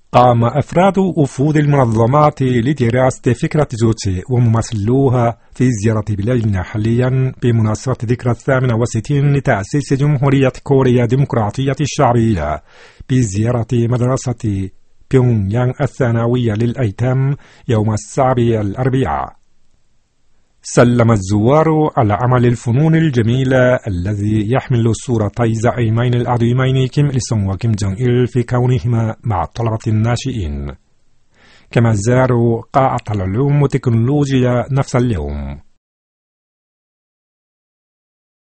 قام أفراد وفود المنظمات لدراسة فكرة جوتشي وممثلوها في زيارة بلادنا حاليا بمناسبة ذكرى 68 لتأسيس جمهورية كوريا الديمقراطية الشعبية بزيارة مدرسة بيونغ يانغ الثانوية للأيتام يوم السبت الأربعاء. سلم الزوار على عمل الفنون الجميلة الذي يحمل صورتي زعيمين العظيمين كيم إل سونغ وكيم جونغ إل في كونهما مع الطلبة الناشئين. كما زاروا قاعة العلوم والتكنولوجيا نفس اليوم.